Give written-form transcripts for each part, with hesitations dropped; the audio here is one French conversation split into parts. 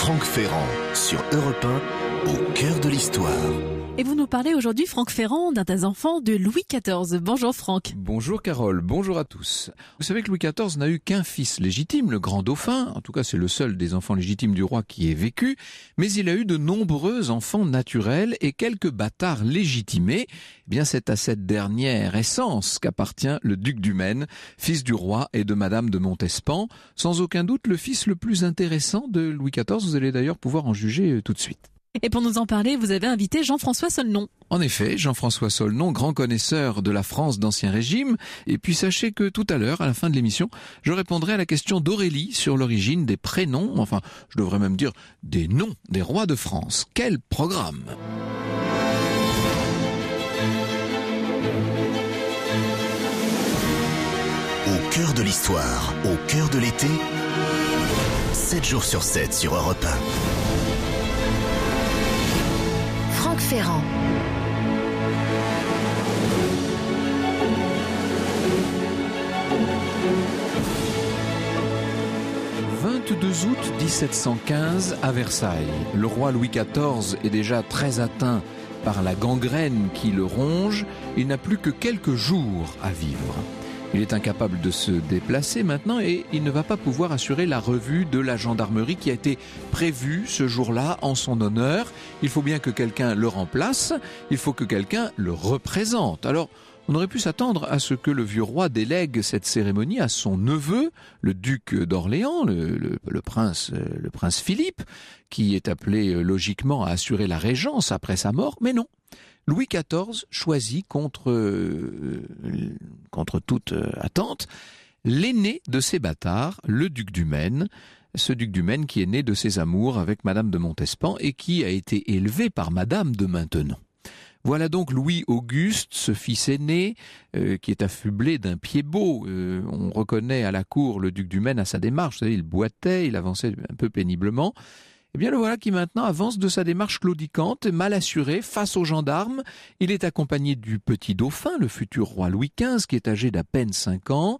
Franck Ferrand sur Europe 1, au cœur de l'histoire. Et vous nous parlez aujourd'hui, Franck Ferrand, d'un enfant de Louis XIV. Bonjour Franck. Bonjour Carole, bonjour à tous. Vous savez que Louis XIV n'a eu qu'un fils légitime, le grand dauphin. En tout cas, c'est le seul des enfants légitimes du roi qui ait vécu. Mais il a eu de nombreux enfants naturels et quelques bâtards légitimés. Eh bien, c'est à cette dernière essence qu'appartient le duc du Maine, fils du roi et de Madame de Montespan. Sans aucun doute, le fils le plus intéressant de Louis XIV. Vous allez d'ailleurs pouvoir en juger tout de suite. Et pour nous en parler, vous avez invité Jean-François Solnon. En effet, Jean-François Solnon, grand connaisseur de la France d'Ancien Régime. Et puis sachez que tout à l'heure, à la fin de l'émission, je répondrai à la question d'Aurélie sur l'origine des prénoms, enfin, je devrais même dire des noms des rois de France. Quel programme! Au cœur de l'histoire, au cœur de l'été, 7 jours sur 7 sur Europe 1. Franck Ferrand. « 22 août 1715 à Versailles. Le roi Louis XIV est déjà très atteint par la gangrène qui le ronge. Il n'a plus que quelques jours à vivre. Il est incapable de se déplacer maintenant et il ne va pas pouvoir assurer la revue de la gendarmerie qui a été prévue ce jour-là en son honneur. Il faut bien que quelqu'un le remplace, il faut que quelqu'un le représente. Alors, on aurait pu s'attendre à ce que le vieux roi délègue cette cérémonie à son neveu, le duc d'Orléans, le prince Philippe, qui est appelé logiquement à assurer la régence après sa mort, mais non. Louis XIV choisit contre toute attente l'aîné de ses bâtards, le duc du Maine, ce duc du Maine qui est né de ses amours avec Madame de Montespan et qui a été élevé par Madame de Maintenon. Voilà donc Louis-Auguste, ce fils aîné, qui est affublé d'un pied beau. On reconnaît à la cour le duc du Maine à sa démarche. Vous savez, il boitait, il avançait un peu péniblement. Eh bien, le voilà qui maintenant avance de sa démarche claudicante, mal assuré, face aux gendarmes. Il est accompagné du petit dauphin, le futur roi Louis XV, qui est âgé d'à peine 5 ans.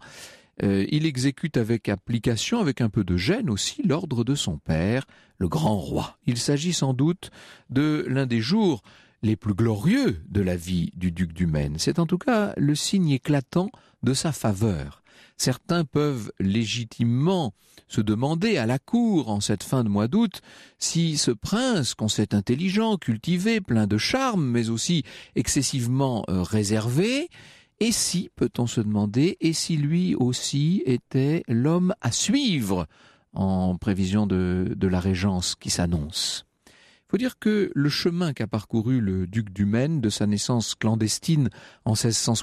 Il exécute avec application, avec un peu de gêne aussi, l'ordre de son père, le grand roi. Il s'agit sans doute de l'un des jours les plus glorieux de la vie du duc du Maine. C'est en tout cas le signe éclatant de sa faveur. Certains peuvent légitimement se demander à la cour, en cette fin de mois d'août, si ce prince, qu'on sait intelligent, cultivé, plein de charme, mais aussi excessivement réservé, et si, peut-on se demander, et si lui aussi était l'homme à suivre en prévision de la régence qui s'annonce. Il faut dire que le chemin qu'a parcouru le duc du Maine, de sa naissance clandestine en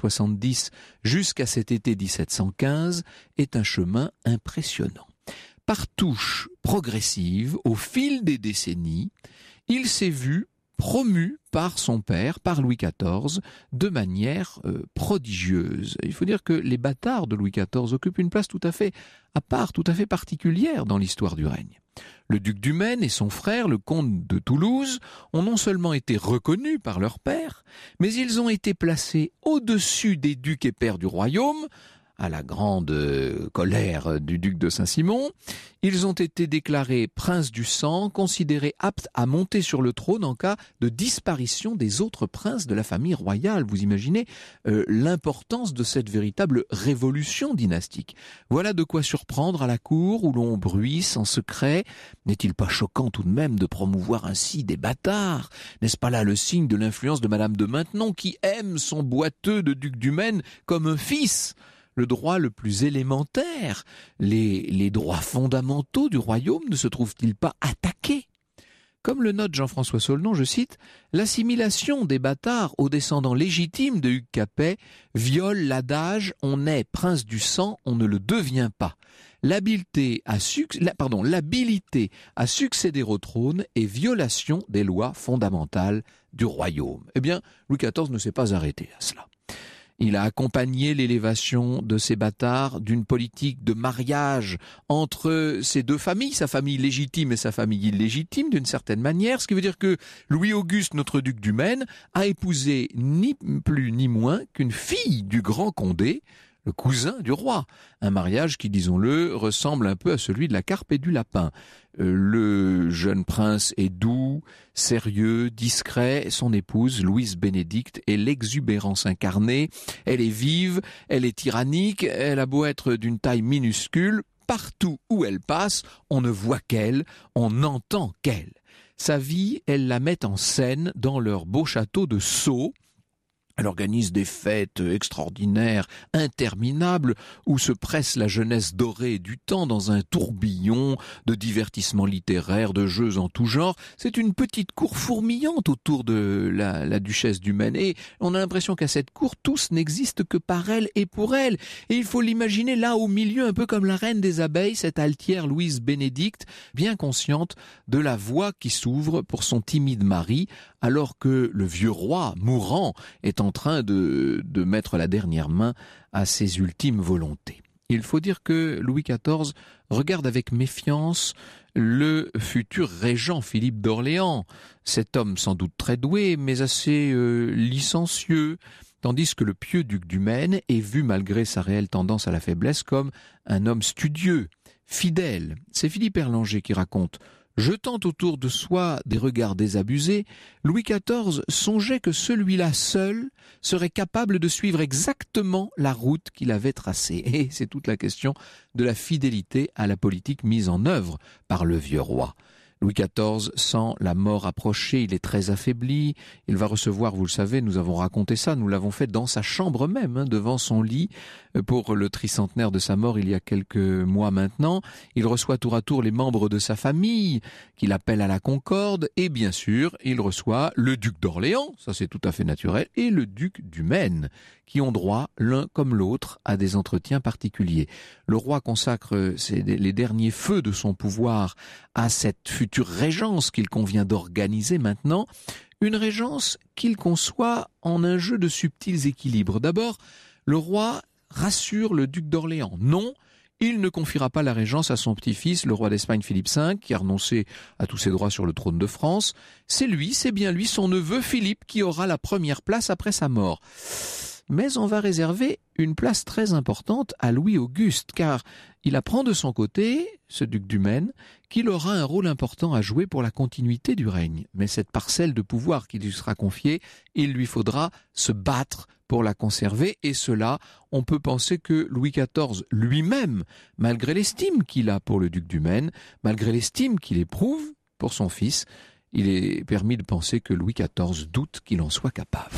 1670 jusqu'à cet été 1715, est un chemin impressionnant. Par touches progressives, au fil des décennies, il s'est vu promu par son père, par Louis XIV, de manière prodigieuse. Il faut dire que les bâtards de Louis XIV occupent une place tout à fait à part, tout à fait particulière dans l'histoire du règne. Le duc du Maine et son frère, le comte de Toulouse, ont non seulement été reconnus par leur père, mais ils ont été placés au-dessus des ducs et pairs du royaume, à la grande colère du duc de Saint-Simon. Ils ont été déclarés princes du sang, considérés aptes à monter sur le trône en cas de disparition des autres princes de la famille royale. Vous imaginez l'importance de cette véritable révolution dynastique. Voilà de quoi surprendre à la cour où l'on bruisse en secret. N'est-il pas choquant tout de même de promouvoir ainsi des bâtards? N'est-ce pas là le signe de l'influence de Madame de Maintenon qui aime son boiteux de duc du Maine comme un fils? Le droit le plus élémentaire, les droits fondamentaux du royaume ne se trouvent-ils pas attaqués? Comme le note Jean-François Solnon, je cite, « L'assimilation des bâtards aux descendants légitimes de Hugues Capet viole l'adage « on est prince du sang, on ne le devient pas ». L'habilité à succéder au trône est violation des lois fondamentales du royaume. » Eh bien, Louis XIV ne s'est pas arrêté à cela. Il a accompagné l'élévation de ces bâtards d'une politique de mariage entre ces deux familles, sa famille légitime et sa famille illégitime d'une certaine manière, ce qui veut dire que Louis-Auguste, notre duc du Maine, a épousé ni plus ni moins qu'une fille du grand Condé, le cousin du roi. Un mariage qui, disons-le, ressemble un peu à celui de la carpe et du lapin. Le jeune prince est doux, sérieux, discret. Son épouse, Louise Bénédicte, est l'exubérance incarnée. Elle est vive, elle est tyrannique, elle a beau être d'une taille minuscule. Partout où elle passe, on ne voit qu'elle, on n'entend qu'elle. Sa vie, elle la met en scène dans leur beau château de Sceaux. Elle organise des fêtes extraordinaires, interminables, où se presse la jeunesse dorée du temps dans un tourbillon de divertissements littéraires, de jeux en tout genre. C'est une petite cour fourmillante autour de la duchesse du Maine. Et on a l'impression qu'à cette cour, tous n'existent que par elle et pour elle. Et il faut l'imaginer là au milieu, un peu comme la reine des abeilles, cette altière Louise Bénédicte, bien consciente de la voie qui s'ouvre pour son timide mari, alors que le vieux roi, mourant, est en train de mettre la dernière main à ses ultimes volontés. Il faut dire que Louis XIV regarde avec méfiance le futur régent Philippe d'Orléans, cet homme sans doute très doué, mais assez licencieux, tandis que le pieux duc du Maine est vu, malgré sa réelle tendance à la faiblesse, comme un homme studieux, fidèle. C'est Philippe Erlanger qui raconte: jetant autour de soi des regards désabusés, Louis XIV songeait que celui-là seul serait capable de suivre exactement la route qu'il avait tracée. Et c'est toute la question de la fidélité à la politique mise en œuvre par le vieux roi. Louis XIV sent la mort approcher, il est très affaibli, il va recevoir, vous le savez, nous avons raconté ça, nous l'avons fait dans sa chambre même, devant son lit, pour le tricentenaire de sa mort il y a quelques mois maintenant. Il reçoit tour à tour les membres de sa famille, qu'il appelle à la concorde, et bien sûr, il reçoit le duc d'Orléans, ça c'est tout à fait naturel, et le duc du Maine, qui ont droit, l'un comme l'autre, à des entretiens particuliers. Le roi consacre les derniers feux de son pouvoir à cette future régence qu'il convient d'organiser maintenant, une régence qu'il conçoit en un jeu de subtils équilibres. D'abord, le roi rassure le duc d'Orléans. Non, il ne confiera pas la régence à son petit-fils, le roi d'Espagne Philippe V, qui a renoncé à tous ses droits sur le trône de France. C'est bien lui, son neveu Philippe, qui aura la première place après sa mort. Mais on va réserver une place très importante à Louis-Auguste, car il apprend de son côté, ce duc du Maine, qu'il aura un rôle important à jouer pour la continuité du règne. Mais cette parcelle de pouvoir qui lui sera confiée, il lui faudra se battre pour la conserver, et cela, on peut penser que Louis XIV lui-même, malgré l'estime qu'il a pour le duc du Maine, malgré l'estime qu'il éprouve pour son fils, il est permis de penser que Louis XIV doute qu'il en soit capable.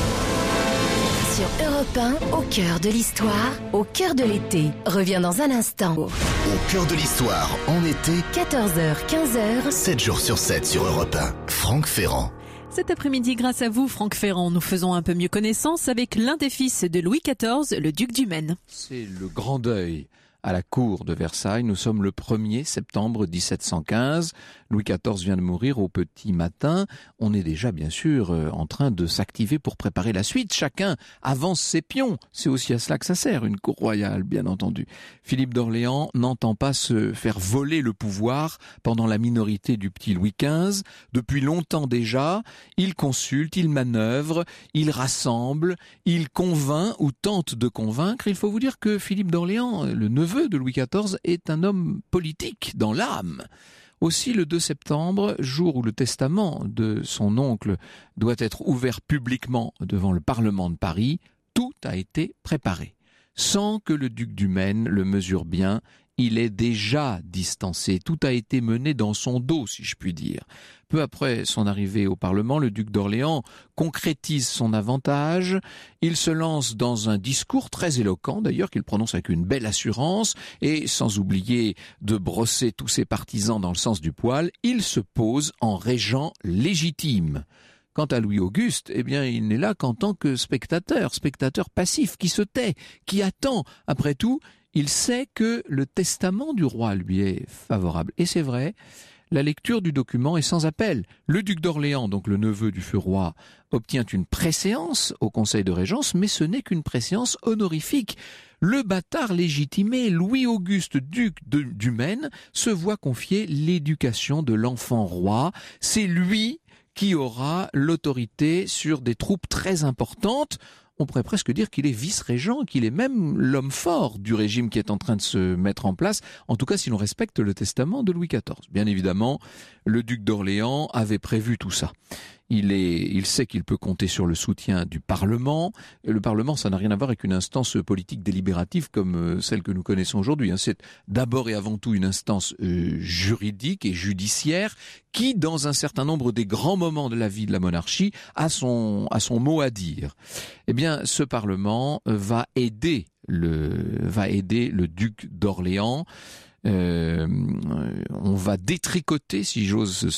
Sur Europe 1, au cœur de l'histoire, au cœur de l'été. Reviens dans un instant. Au cœur de l'histoire, en été, 14h, 15h. 7 jours sur 7 sur Europe 1. Franck Ferrand. Cet après-midi, grâce à vous, Franck Ferrand, nous faisons un peu mieux connaissance avec l'un des fils de Louis XIV, le duc du Maine. C'est le grand deuil à la cour de Versailles. Nous sommes le 1er septembre 1715. Louis XIV vient de mourir au petit matin. On est déjà, bien sûr, en train de s'activer pour préparer la suite. Chacun avance ses pions. C'est aussi à cela que ça sert, une cour royale, bien entendu. Philippe d'Orléans n'entend pas se faire voler le pouvoir pendant la minorité du petit Louis XV. Depuis longtemps déjà, il consulte, il manœuvre, il rassemble, il convainc ou tente de convaincre. Il faut vous dire que Philippe d'Orléans, le neveu de Louis XIV, est un homme politique dans l'âme. Aussi, le 2 septembre, jour où le testament de son oncle doit être ouvert publiquement devant le Parlement de Paris, tout a été préparé. Sans que le duc du Maine le mesure bien, il est déjà distancé. Tout a été mené dans son dos, si je puis dire. Peu après son arrivée au Parlement, le duc d'Orléans concrétise son avantage. Il se lance dans un discours très éloquent, d'ailleurs, qu'il prononce avec une belle assurance, et sans oublier de brosser tous ses partisans dans le sens du poil, il se pose en régent légitime. Quant à Louis-Auguste, eh bien, il n'est là qu'en tant que spectateur passif, qui se tait, qui attend. Après tout, il sait que le testament du roi lui est favorable. Et c'est vrai, la lecture du document est sans appel. Le duc d'Orléans, donc le neveu du feu roi, obtient une préséance au conseil de régence, mais ce n'est qu'une préséance honorifique. Le bâtard légitimé, Louis-Auguste, duc du Maine, se voit confier l'éducation de l'enfant roi. C'est lui qui aura l'autorité sur des troupes très importantes. on pourrait presque dire qu'il est vice-régent, qu'il est même l'homme fort du régime qui est en train de se mettre en place, en tout cas si l'on respecte le testament de Louis XIV. Bien évidemment, le duc d'Orléans avait prévu tout ça. Il sait qu'il peut compter sur le soutien du Parlement. Et le Parlement, ça n'a rien à voir avec une instance politique délibérative comme celle que nous connaissons aujourd'hui. C'est d'abord et avant tout une instance juridique et judiciaire qui, dans un certain nombre des grands moments de la vie de la monarchie, a son mot à dire. Eh bien, ce Parlement va aider le duc d'Orléans. On va détricoter, si j'ose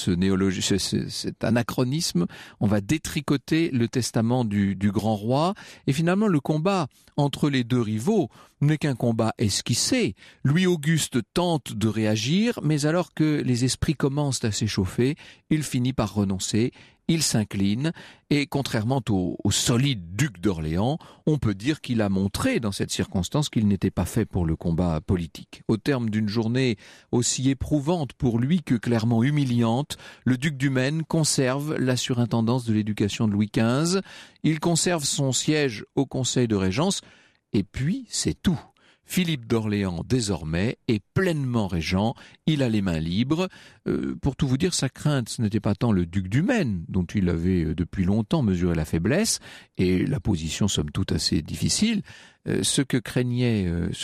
cet anachronisme, on va détricoter le testament du grand roi, et finalement le combat entre les deux rivaux n'est qu'un combat esquissé. Louis-Auguste tente de réagir, mais alors que les esprits commencent à s'échauffer, il finit par renoncer. Il s'incline et contrairement au solide duc d'Orléans, on peut dire qu'il a montré dans cette circonstance qu'il n'était pas fait pour le combat politique. Au terme d'une journée aussi éprouvante pour lui que clairement humiliante, le duc du Maine conserve la surintendance de l'éducation de Louis XV, il conserve son siège au Conseil de Régence et puis c'est tout. Philippe d'Orléans, désormais, est pleinement régent, il a les mains libres. Pour tout vous dire, sa crainte, ce n'était pas tant le duc du Maine, dont il avait depuis longtemps mesuré la faiblesse, et la position somme toute assez difficile. Ce que craignait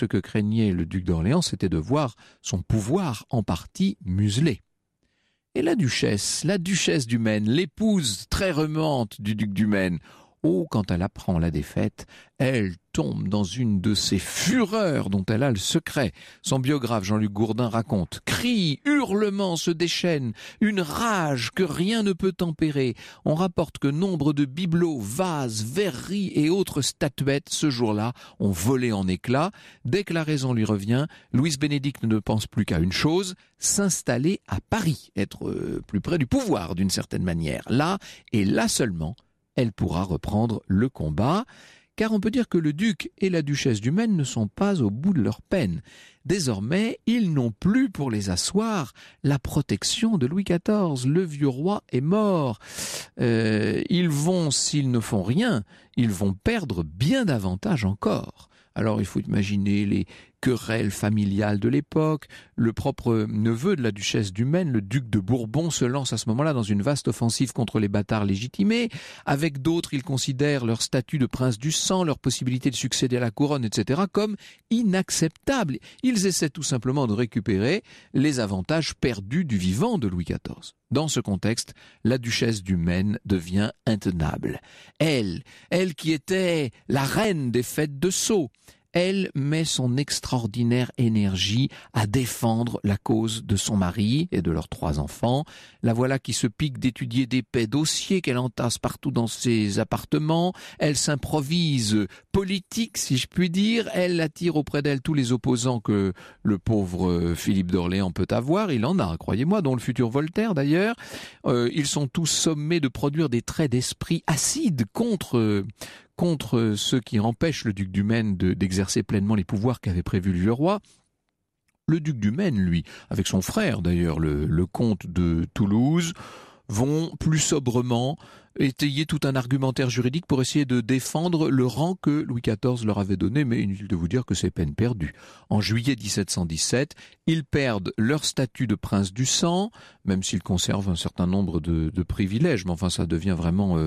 le duc d'Orléans, c'était de voir son pouvoir en partie muselé. Et la duchesse du Maine, l'épouse très remuante du duc du Maine, quand elle apprend la défaite, elle tombe dans une de ces fureurs dont elle a le secret. Son biographe Jean-Luc Gourdin raconte « Cris, hurlements se déchaînent, une rage que rien ne peut tempérer. On rapporte que nombre de bibelots, vases, verreries et autres statuettes, ce jour-là, ont volé en éclats. Dès que la raison lui revient, Louise Bénédicte ne pense plus qu'à une chose, s'installer à Paris, être plus près du pouvoir d'une certaine manière. Là, et là seulement, elle pourra reprendre le combat, car on peut dire que le duc et la duchesse du Maine ne sont pas au bout de leur peine. Désormais, ils n'ont plus pour les asseoir la protection de Louis XIV. Le vieux roi est mort. Ils vont, s'ils ne font rien, ils vont perdre bien davantage encore. Alors il faut imaginer les querelles familiales de l'époque. Le propre neveu de la duchesse du Maine, le duc de Bourbon, se lance à ce moment-là dans une vaste offensive contre les bâtards légitimés. Avec d'autres, ils considèrent leur statut de prince du sang, leur possibilité de succéder à la couronne, etc. comme inacceptable. Ils essaient tout simplement de récupérer les avantages perdus du vivant de Louis XIV. Dans ce contexte, la duchesse du Maine devient intenable. Elle qui était la reine des fêtes de Sceaux, elle met son extraordinaire énergie à défendre la cause de son mari et de leurs 3 enfants. La voilà qui se pique d'étudier d'épais dossiers qu'elle entasse partout dans ses appartements. Elle s'improvise politique, si je puis dire. Elle attire auprès d'elle tous les opposants que le pauvre Philippe d'Orléans peut avoir. Il en a, croyez-moi, dont le futur Voltaire d'ailleurs. Ils sont tous sommés de produire des traits d'esprit acides contre ceux qui empêchent le duc du Maine d'exercer pleinement les pouvoirs qu'avait prévu le roi. Le duc du Maine, lui, avec son frère d'ailleurs, le comte de Toulouse, vont plus sobrement étayer tout un argumentaire juridique pour essayer de défendre le rang que Louis XIV leur avait donné, mais inutile de vous dire que c'est peine perdue. En juillet 1717, ils perdent leur statut de prince du sang, même s'ils conservent un certain nombre de privilèges, mais enfin ça devient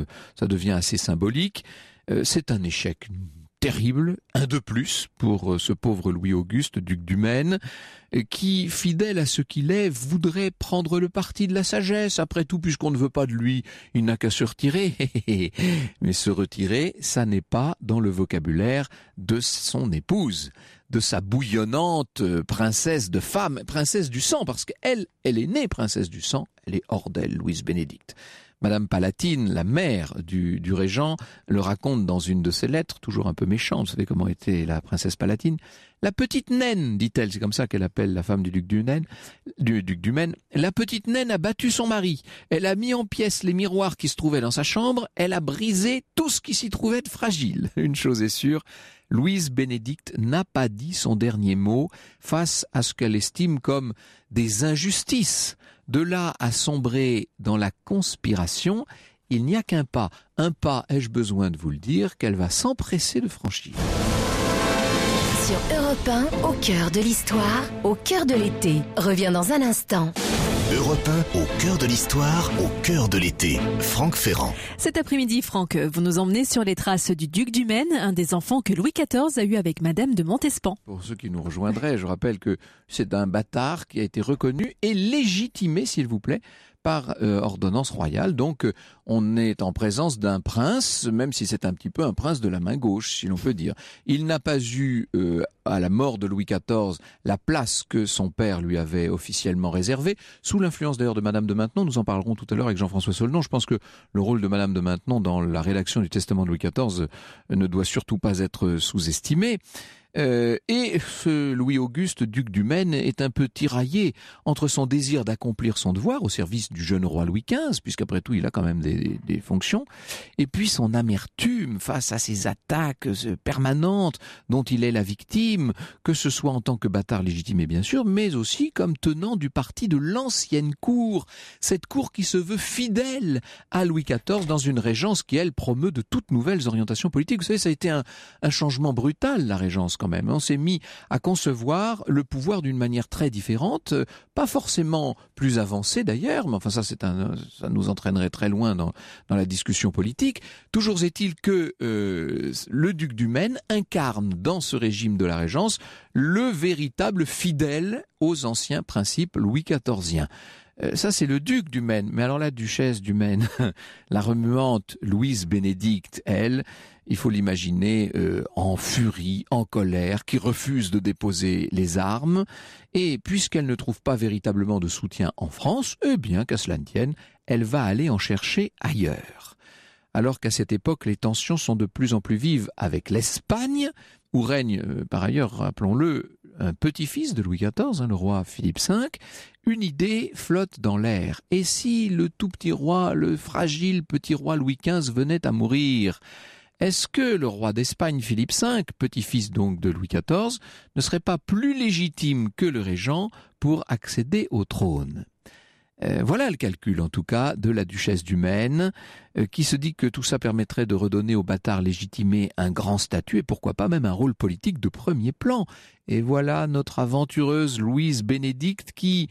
assez symbolique. C'est un échec terrible, un de plus pour ce pauvre Louis-Auguste, duc du Maine, qui, fidèle à ce qu'il est, voudrait prendre le parti de la sagesse. Après tout, puisqu'on ne veut pas de lui, il n'a qu'à se retirer. Mais se retirer, ça n'est pas dans le vocabulaire de son épouse, de sa bouillonnante princesse de femme, princesse du sang, parce qu'elle est née princesse du sang, elle est hors d'elle, Louise Bénédicte. Madame Palatine, la mère du régent, le raconte dans une de ses lettres, toujours un peu méchante, vous savez comment était la princesse Palatine. La petite naine, dit-elle, c'est comme ça qu'elle appelle la femme du duc du Maine, la petite naine a battu son mari, elle a mis en pièces les miroirs qui se trouvaient dans sa chambre, elle a brisé tout ce qui s'y trouvait de fragile. Une chose est sûre, Louise Bénédicte n'a pas dit son dernier mot face à ce qu'elle estime comme des injustices. De là à sombrer dans la conspiration, il n'y a qu'un pas. Un pas, ai-je besoin de vous le dire, qu'elle va s'empresser de franchir. Sur Europe 1, au cœur de l'histoire, au cœur de l'été, revient dans un instant. Europe 1, au cœur de l'histoire, au cœur de l'été. Franck Ferrand. Cet après-midi, Franck, vous nous emmenez sur les traces du duc du Maine, un des enfants que Louis XIV a eu avec Madame de Montespan. Pour ceux qui nous rejoindraient, je rappelle que c'est un bâtard qui a été reconnu et légitimé, s'il vous plaît, par ordonnance royale. Donc on est en présence d'un prince, même si c'est un petit peu un prince de la main gauche, si l'on peut dire. Il n'a pas eu, à la mort de Louis XIV, la place que son père lui avait officiellement réservée, sous l'influence d'ailleurs de Madame de Maintenon. Nous en parlerons tout à l'heure avec Jean-François Solnon. Je pense que le rôle de Madame de Maintenon dans la rédaction du testament de Louis XIV ne doit surtout pas être sous-estimé. Et ce Louis-Auguste, duc du Maine, est un peu tiraillé entre son désir d'accomplir son devoir au service du jeune roi Louis XV, puisqu'après tout il a quand même des fonctions, et puis son amertume face à ces attaques permanentes dont il est la victime, que ce soit en tant que bâtard légitimé bien sûr, mais aussi comme tenant du parti de l'ancienne cour, cette cour qui se veut fidèle à Louis XIV dans une régence qui, elle, promeut de toutes nouvelles orientations politiques. Vous savez, ça a été un changement brutal, la régence, quand même. On s'est mis à concevoir le pouvoir d'une manière très différente, pas forcément plus avancée d'ailleurs, mais enfin ça nous entraînerait très loin dans la discussion politique. Toujours est-il que le duc du Maine incarne dans ce régime de la Régence le véritable fidèle aux anciens principes Louis XIViens. Ça, c'est le duc du Maine. Mais alors la duchesse du Maine, la remuante Louise Bénédicte, elle, il faut l'imaginer en furie, en colère, qui refuse de déposer les armes. Et puisqu'elle ne trouve pas véritablement de soutien en France, eh bien, qu'à cela ne tienne, elle va aller en chercher ailleurs. Alors qu'à cette époque, les tensions sont de plus en plus vives avec l'Espagne, où règne, par ailleurs, rappelons-le, un petit-fils de Louis XIV, le roi Philippe V, une idée flotte dans l'air. Et si le tout petit roi, le fragile petit roi Louis XV venait à mourir, est-ce que le roi d'Espagne Philippe V, petit-fils donc de Louis XIV, ne serait pas plus légitime que le régent pour accéder au trône ? Voilà le calcul en tout cas de la duchesse du Maine, qui se dit que tout ça permettrait de redonner au bâtard légitimé un grand statut et pourquoi pas même un rôle politique de premier plan. Et voilà notre aventureuse Louise Bénédicte qui,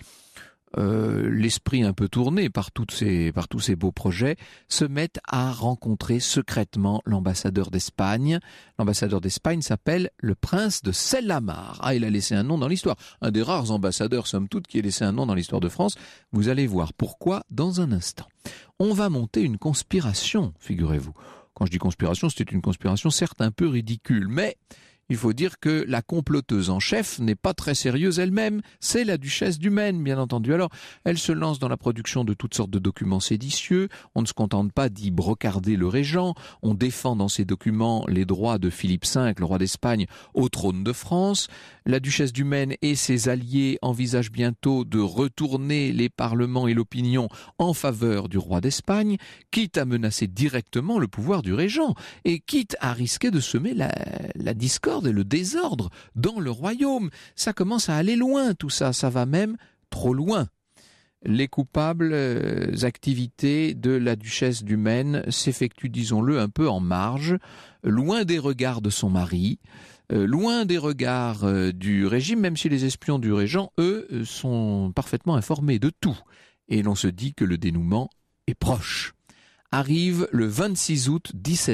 l'esprit un peu tourné par tous ces beaux projets, se met à rencontrer secrètement l'ambassadeur d'Espagne. L'ambassadeur d'Espagne s'appelle le prince de Sellamar. Ah, il a laissé un nom dans l'histoire. Un des rares ambassadeurs, somme toute, qui ait laissé un nom dans l'histoire de France. Vous allez voir pourquoi dans un instant. On va monter une conspiration, figurez-vous. Quand je dis conspiration, c'était une conspiration certes un peu ridicule, mais il faut dire que la comploteuse en chef n'est pas très sérieuse elle-même, c'est la duchesse du Maine, bien entendu. Alors, elle se lance dans la production de toutes sortes de documents séditieux, on ne se contente pas d'y brocarder le régent, on défend dans ces documents les droits de Philippe V, le roi d'Espagne, au trône de France. La duchesse du Maine et ses alliés envisagent bientôt de retourner les parlements et l'opinion en faveur du roi d'Espagne, quitte à menacer directement le pouvoir du régent, et quitte à risquer de semer la discorde et le désordre dans le royaume. Ça commence à aller loin, tout ça, ça va même trop loin. Les coupables activités de la duchesse du Maine s'effectuent, disons-le, un peu en marge, loin des regards de son mari, loin des regards du régime, même si les espions du régent, eux, sont parfaitement informés de tout. Et l'on se dit que le dénouement est proche. Arrive le 26 août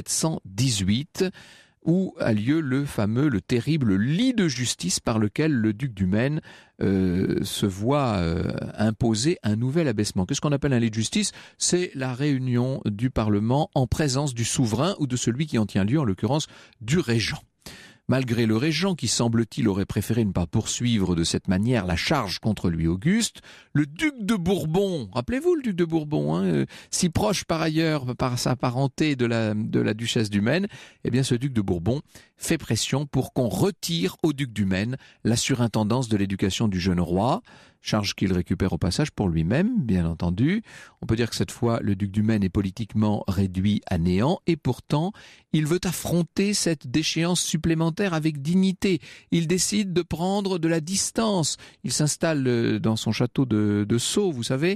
1718, où a lieu le terrible lit de justice par lequel le duc du Maine se voit imposer un nouvel abaissement. Qu'est-ce qu'on appelle un lit de justice ? C'est la réunion du Parlement en présence du souverain ou de celui qui en tient lieu, en l'occurrence du régent. Malgré le régent qui, semble-t-il, aurait préféré ne pas poursuivre de cette manière la charge contre Louis-Auguste, le duc de Bourbon, rappelez-vous le duc de Bourbon, si proche par ailleurs par sa parenté de la duchesse du Maine, eh bien ce duc de Bourbon fait pression pour qu'on retire au duc du Maine la surintendance de l'éducation du jeune roi. charge qu'il récupère au passage pour lui-même, bien entendu. On peut dire que cette fois, le duc du Maine est politiquement réduit à néant, et pourtant, il veut affronter cette déchéance supplémentaire avec dignité. Il décide de prendre de la distance. Il s'installe dans son château de Sceaux, vous savez.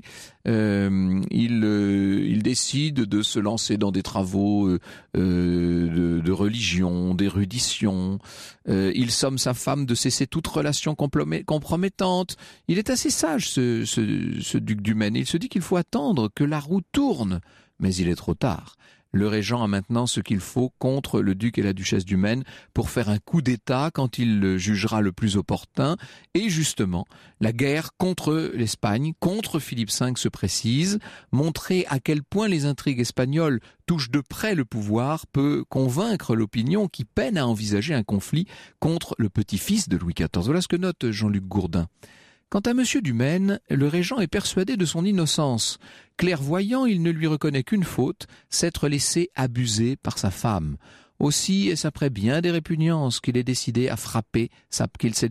Il décide de se lancer dans des travaux de religion, d'érudition. Il somme sa femme de cesser toute relation compromettante. Il est assez sage, ce duc du Maine. Il se dit qu'il faut attendre que la roue tourne, mais il est trop tard. Le régent a maintenant ce qu'il faut contre le duc et la duchesse du Maine pour faire un coup d'État quand il le jugera le plus opportun. Et justement, la guerre contre l'Espagne, contre Philippe V se précise. Montrer à quel point les intrigues espagnoles touchent de près le pouvoir peut convaincre l'opinion qui peine à envisager un conflit contre le petit-fils de Louis XIV. Voilà ce que note Jean-Luc Gourdin. Quant à Monsieur du Maine, le régent est persuadé de son innocence. Clairvoyant, il ne lui reconnaît qu'une faute, s'être laissé abuser par sa femme. Aussi est-ce après bien des répugnances qu'il s'est décidé à frapper sa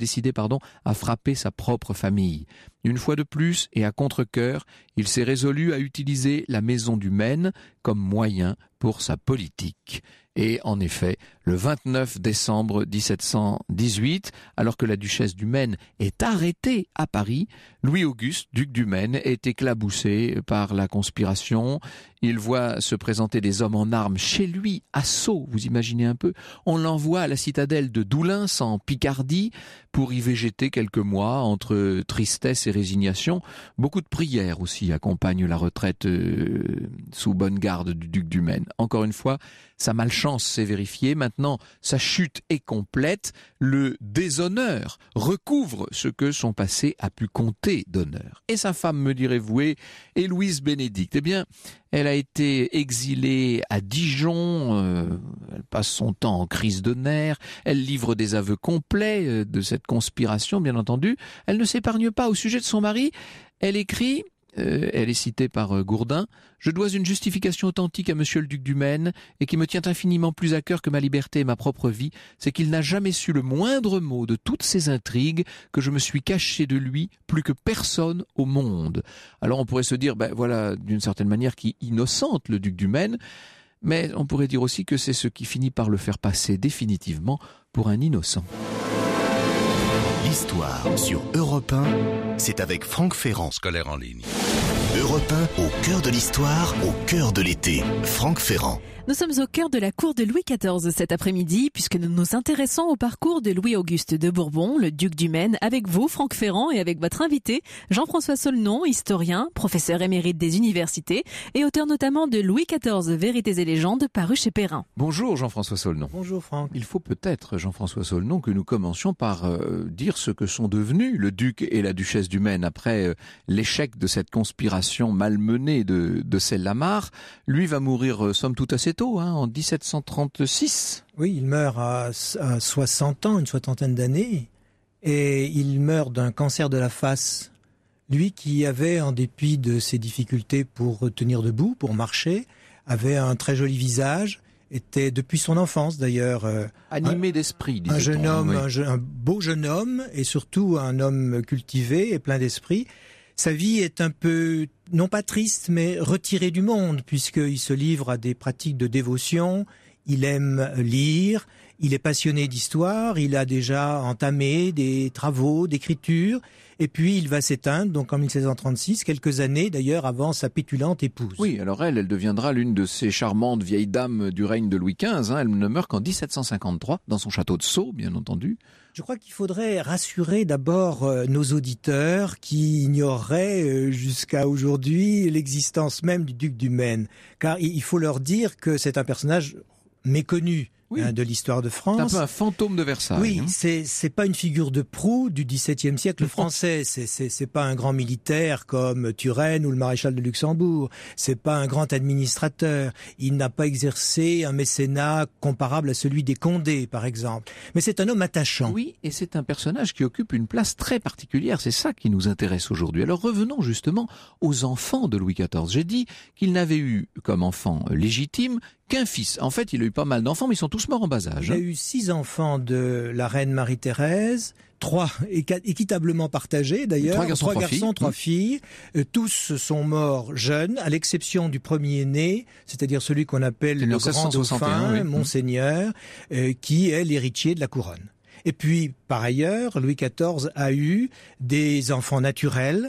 propre famille. Une fois de plus, et à contre-cœur, il s'est résolu à utiliser la maison du Maine comme moyen pour sa politique. Et en effet, le 29 décembre 1718, alors que la duchesse du Maine est arrêtée à Paris, Louis-Auguste, duc du Maine, est éclaboussé par la conspiration. Il voit se présenter des hommes en armes chez lui, à Sceaux, vous imaginez un peu. On l'envoie à la citadelle de Doullens, en Picardie, pour y végéter quelques mois entre tristesse et résignation. Beaucoup de prières aussi accompagnent la retraite sous bonne garde du duc du Maine. Encore une fois, sa malchance s'est vérifiée. Maintenant, sa chute est complète. Le déshonneur recouvre ce que son passé a pu compter d'honneur. Et sa femme, me direz-vous, est Louise Bénédicte. Eh bien, elle a été exilée à Dijon, elle passe son temps en crise de nerfs, elle livre des aveux complets de cette conspiration, bien entendu. Elle ne s'épargne pas au sujet de son mari. Elle écrit, elle est citée par Gourdin, « Je dois une justification authentique à monsieur le duc du Maine, et qui me tient infiniment plus à cœur que ma liberté et ma propre vie, c'est qu'il n'a jamais su le moindre mot de toutes ces intrigues, que je me suis caché de lui plus que personne au monde. » Alors on pourrait se dire, voilà, d'une certaine manière, qui innocente le duc du Maine, mais on pourrait dire aussi que c'est ce qui finit par le faire passer définitivement pour un innocent. L'histoire sur Europe 1, c'est avec Franck Ferrand. Scolaire en ligne. Europe 1, au cœur de l'histoire, au cœur de l'été. Franck Ferrand. Nous sommes au cœur de la cour de Louis XIV cet après-midi, puisque nous nous intéressons au parcours de Louis-Auguste de Bourbon, le duc du Maine, avec vous, Franck Ferrand, et avec votre invité, Jean-François Saulnon, historien, professeur émérite des universités, et auteur notamment de Louis XIV, Vérités et légendes, paru chez Perrin. Bonjour Jean-François Saulnon. Bonjour Franck. Il faut peut-être, Jean-François Saulnon, que nous commencions par dire ce que sont devenus le duc et la duchesse du Maine après l'échec de cette conspiration malmenée de Celle-Lamarre. Lui va mourir somme toute assez tôt, en 1736. Oui, il meurt à 60 ans, une soixantaine d'années, et il meurt d'un cancer de la face. Lui qui avait, en dépit de ses difficultés pour tenir debout, pour marcher, avait un très joli visage, était depuis son enfance d'ailleurs animé d'esprit, un jeune homme, oui. un beau jeune homme, et surtout un homme cultivé et plein d'esprit. Sa vie est un peu, non pas triste, mais retirée du monde, puisqu'il se livre à des pratiques de dévotion, il aime lire, il est passionné d'histoire, il a déjà entamé des travaux d'écriture, et puis il va s'éteindre, donc en 1736, quelques années d'ailleurs avant sa pétulante épouse. Oui, alors elle deviendra l'une de ces charmantes vieilles dames du règne de Louis XV, elle ne meurt qu'en 1753, dans son château de Sceaux, bien entendu. Je crois qu'il faudrait rassurer d'abord nos auditeurs qui ignoreraient jusqu'à aujourd'hui l'existence même du duc du Maine. Car il faut leur dire que c'est un personnage méconnu. Oui. De l'histoire de France. C'est un peu un fantôme de Versailles. Oui, c'est pas une figure de proue du XVIIe siècle français. C'est pas un grand militaire comme Turenne ou le maréchal de Luxembourg. C'est pas un grand administrateur. Il n'a pas exercé un mécénat comparable à celui des Condé, par exemple. Mais c'est un homme attachant. Oui, et c'est un personnage qui occupe une place très particulière. C'est ça qui nous intéresse aujourd'hui. Alors revenons justement aux enfants de Louis XIV. J'ai dit qu'il n'avait eu comme enfant légitime qu'un fils. En fait, il a eu pas mal d'enfants, mais ils sont tous tous morts en bas âge. Il a eu 6 enfants de la reine Marie-Thérèse, 3 équitablement partagés d'ailleurs, 3 garçons, 3 filles. Tous sont morts jeunes, à l'exception du premier-né, c'est-à-dire celui qu'on appelle le grand dauphin, Monseigneur, qui est l'héritier de la couronne. Et puis, par ailleurs, Louis XIV a eu des enfants naturels,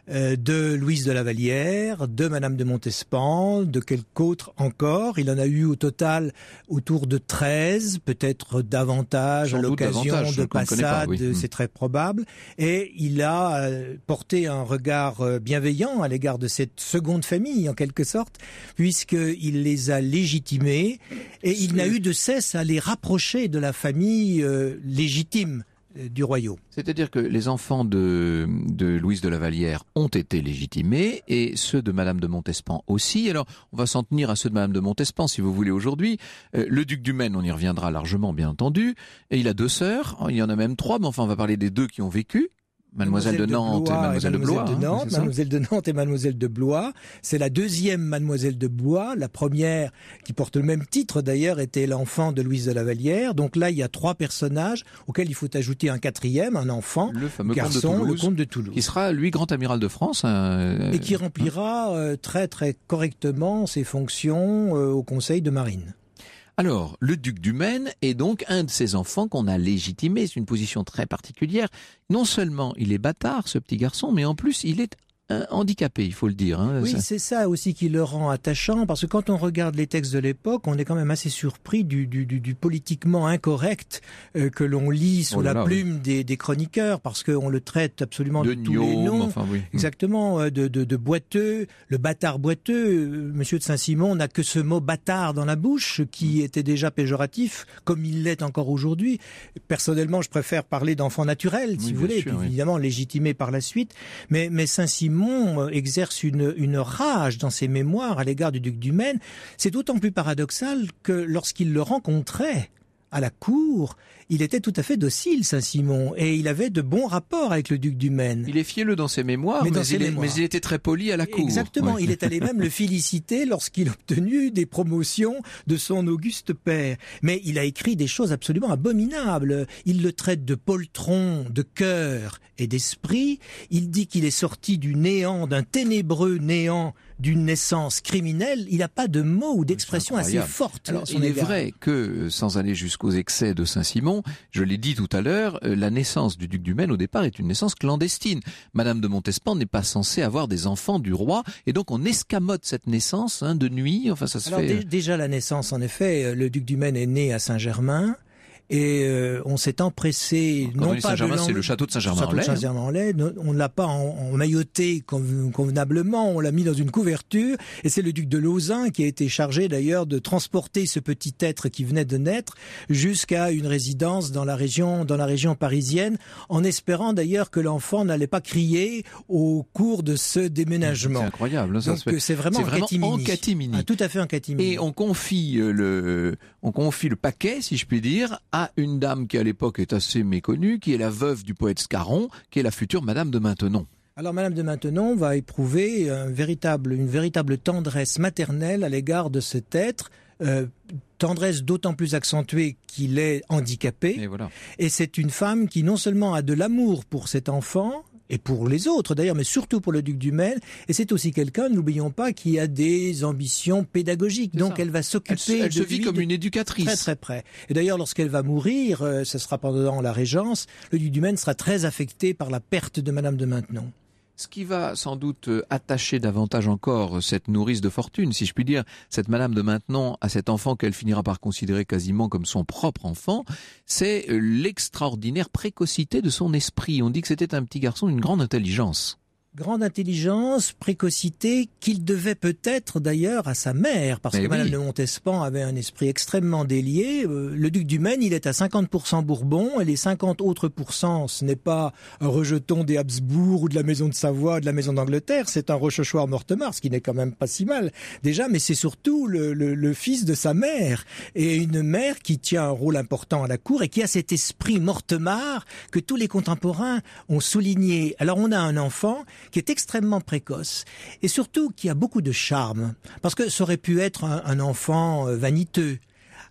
de Louise de la Vallière, de Madame de Montespan, de quelques autres encore. Il en a eu au total autour de 13, peut-être davantage à l'occasion de passades, c'est très probable. Et il a porté un regard bienveillant à l'égard de cette seconde famille, en quelque sorte, puisqu'il les a légitimés et il n'a eu de cesse à les rapprocher de la famille légitime du royaume. C'est-à-dire que les enfants de Louise de la Vallière ont été légitimés et ceux de Madame de Montespan aussi. Alors, on va s'en tenir à ceux de Madame de Montespan, si vous voulez, aujourd'hui. Le duc du Maine, on y reviendra largement, bien entendu. Et il a 2 sœurs, il y en a même 3, mais enfin, on va parler des 2 qui ont vécu. Mademoiselle de Nantes et Mademoiselle de Blois. Mademoiselle de Nantes et Mademoiselle de Blois. C'est la deuxième Mademoiselle de Blois. La première, qui porte le même titre d'ailleurs, était l'enfant de Louise de la Vallière. Donc là, il y a 3 personnages auxquels il faut ajouter un 4e, un enfant, le fameux garçon, le comte de Toulouse. Qui sera, lui, grand amiral de France. Et qui remplira très très correctement ses fonctions au Conseil de Marine. Alors, le duc du Maine est donc un de ces enfants qu'on a légitimé. C'est une position très particulière. Non seulement il est bâtard, ce petit garçon, mais en plus il est handicapé, il faut le dire. Oui, c'est ça aussi qui le rend attachant, parce que quand on regarde les textes de l'époque, on est quand même assez surpris du politiquement incorrect que l'on lit sous la plume des chroniqueurs, parce qu'on le traite absolument de tous les noms. Enfin, oui. Exactement, de boiteux, le bâtard boiteux. Monsieur de Saint-Simon n'a que ce mot bâtard dans la bouche, qui était déjà péjoratif, comme il l'est encore aujourd'hui. Personnellement, je préfère parler d'enfant naturel, si vous voulez, sûr, puis, évidemment légitimé par la suite. Mais Saint-Simon exerce une rage dans ses mémoires à l'égard du duc du Maine. C'est d'autant plus paradoxal que lorsqu'il le rencontrait à la cour, il était tout à fait docile, Saint-Simon, et il avait de bons rapports avec le duc du Maine. Il est fielleux dans ses mémoires, mais il était très poli à la cour. Exactement, ouais. Il est allé même le féliciter lorsqu'il a obtenu des promotions de son auguste père. Mais il a écrit des choses absolument abominables. Il le traite de poltron, de cœur et d'esprit. Il dit qu'il est sorti du néant, d'un ténébreux néant, d'une naissance criminelle. Il n'a pas de mots ou d'expressions assez fortes. Alors, il est vrai que, sans aller jusqu'aux excès de Saint-Simon, je l'ai dit tout à l'heure, la naissance du duc du Maine, au départ, est une naissance clandestine. Madame de Montespan n'est pas censée avoir des enfants du roi, et donc on escamote cette naissance de nuit. Enfin, ça se fait. Déjà la naissance, en effet, le duc du Maine est né à Saint-Germain. Et on s'est empressé, non pas Saint-Germain, c'est le château de Saint-Germain-en-Laye. On ne l'a pas emmailloté convenablement, on l'a mis dans une couverture. Et c'est le duc de Lauzun qui a été chargé d'ailleurs de transporter ce petit être qui venait de naître jusqu'à une résidence dans la région parisienne, en espérant d'ailleurs que l'enfant n'allait pas crier au cours de ce déménagement. C'est incroyable. Ça. Donc c'est vraiment en catimini. Tout à fait en catimini. Et on confie le paquet, si je puis dire, à une dame qui à l'époque est assez méconnue, qui est la veuve du poète Scarron, qui est la future Madame de Maintenon. Alors Madame de Maintenon va éprouver une véritable tendresse maternelle à l'égard de cet être, tendresse d'autant plus accentuée qu'il est handicapé. Et voilà. Et c'est une femme qui non seulement a de l'amour pour cet enfant, et pour les autres d'ailleurs, mais surtout pour le duc du Maine. Et c'est aussi quelqu'un, n'oublions pas, qui a des ambitions pédagogiques. Donc elle va s'occuper elle se vit comme une éducatrice. Très très près. Et d'ailleurs, lorsqu'elle va mourir, ce sera pendant la Régence, le duc du Maine sera très affecté par la perte de Madame de Maintenon. Ce qui va sans doute attacher davantage encore cette nourrice de fortune, si je puis dire, cette Madame de Maintenon à cet enfant qu'elle finira par considérer quasiment comme son propre enfant, c'est l'extraordinaire précocité de son esprit. On dit que c'était un petit garçon d'une grande intelligence. Grande intelligence, précocité, qu'il devait peut-être d'ailleurs à sa mère, parce que Madame de Montespan avait un esprit extrêmement délié. Le duc du Maine, il est à 50% Bourbon, et les 50 autres pourcents, ce n'est pas un rejeton des Habsbourg ou de la maison de Savoie, de la maison d'Angleterre, c'est un Rochechouart-Mortemart, ce qui n'est quand même pas si mal déjà, mais c'est surtout le fils de sa mère, et une mère qui tient un rôle important à la cour et qui a cet esprit Mortemart que tous les contemporains ont souligné. Alors on a un enfant qui est extrêmement précoce et surtout qui a beaucoup de charme, parce que ça aurait pu être un enfant vaniteux,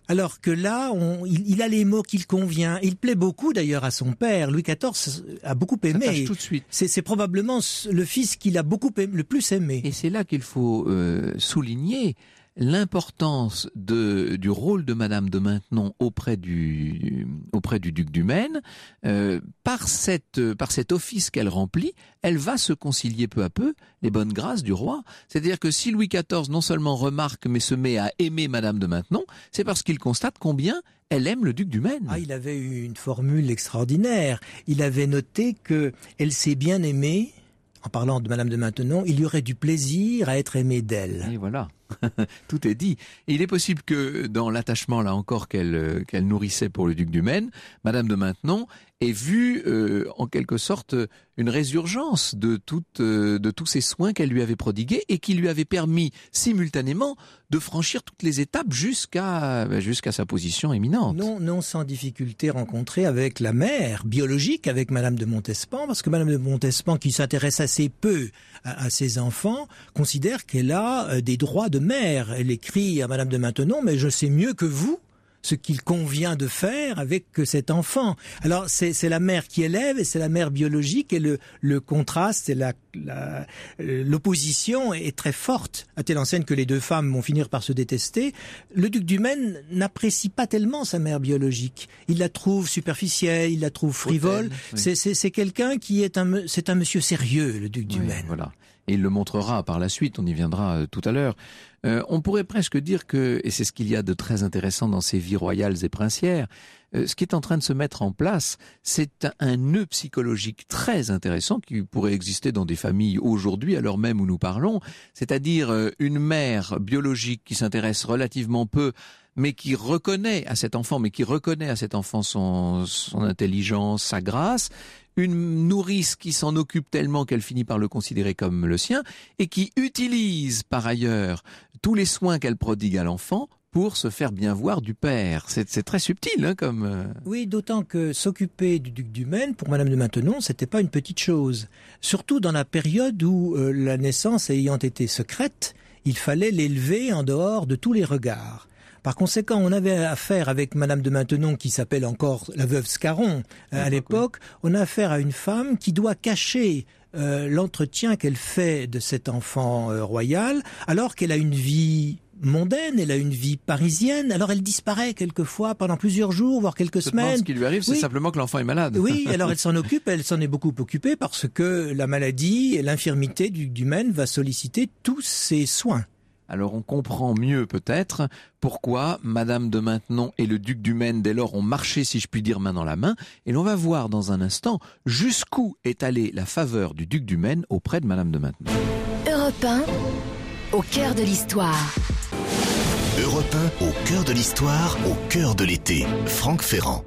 Alors que là, il a les mots qu'il convient. Il plaît beaucoup d'ailleurs à son père. Louis XIV a beaucoup aimé. Tout de suite. C'est probablement le fils qu'il a le plus aimé. Et c'est là qu'il faut souligner l'importance du rôle de Madame de Maintenon auprès du duc du Maine. Par cet office qu'elle remplit, elle va se concilier peu à peu les bonnes grâces du roi. C'est-à-dire que si Louis XIV non seulement remarque mais se met à aimer Madame de Maintenon, c'est parce qu'il constate combien elle aime le duc du Maine. Ah, il avait eu une formule extraordinaire. Il avait noté que elle s'est bien aimée. En parlant de Madame de Maintenon, il y aurait du plaisir à être aimé d'elle. Et voilà, tout est dit. Et il est possible que dans l'attachement là encore qu'elle nourrissait pour le duc du Maine, Madame de Maintenon ait vu en quelque sorte une résurgence de tous ces soins qu'elle lui avait prodigués et qui lui avaient permis simultanément de franchir toutes les étapes jusqu'à sa position éminente. Non sans difficulté rencontrée avec la mère biologique, avec Madame de Montespan, parce que Madame de Montespan, qui s'intéresse assez peu à ses enfants, considère qu'elle a des droits de mère. Elle écrit à Madame de Maintenon, mais je sais mieux que vous ce qu'il convient de faire avec cet enfant. Alors c'est la mère qui élève et c'est la mère biologique, et le contraste et l'opposition est très forte, à telle enseigne que les deux femmes vont finir par se détester. Le duc du Maine n'apprécie pas tellement sa mère biologique. Il la trouve superficielle, il la trouve frivole. Oui. C'est quelqu'un qui est c'est un monsieur sérieux, le duc du Maine. Voilà. Et il le montrera par la suite, on y viendra tout à l'heure. On pourrait presque dire que, et c'est ce qu'il y a de très intéressant dans ces vies royales et princières, ce qui est en train de se mettre en place, c'est un nœud psychologique très intéressant qui pourrait exister dans des familles aujourd'hui, à l'heure même où nous parlons, c'est-à-dire une mère biologique qui s'intéresse relativement peu, mais qui reconnaît à cet enfant son intelligence, sa grâce, une nourrice qui s'en occupe tellement qu'elle finit par le considérer comme le sien, et qui utilise par ailleurs tous les soins qu'elle prodigue à l'enfant pour se faire bien voir du père. C'est très subtil, comme... Oui, d'autant que s'occuper du duc du Maine, pour Madame de Maintenon, c'était pas une petite chose. Surtout dans la période où la naissance ayant été secrète, il fallait l'élever en dehors de tous les regards. Par conséquent, on avait affaire avec Madame de Maintenon, qui s'appelle encore la veuve Scarron à l'époque, on a affaire à une femme qui doit cacher l'entretien qu'elle fait de cet enfant royal, alors qu'elle a une vie mondaine, elle a une vie parisienne, alors elle disparaît quelquefois pendant plusieurs jours, voire quelques semaines. Ce qui lui arrive, c'est simplement que l'enfant est malade. Oui, alors elle s'en occupe, elle s'en est beaucoup occupée parce que la maladie et l'infirmité du Maine va solliciter tous ses soins. Alors on comprend mieux peut-être pourquoi Madame de Maintenon et le duc du Maine dès lors ont marché, si je puis dire, main dans la main, et l'on va voir dans un instant jusqu'où est allée la faveur du duc du Maine auprès de Madame de Maintenon. Europe 1, au cœur de l'histoire. Europe 1, au cœur de l'histoire, au cœur de l'été. Franck Ferrand.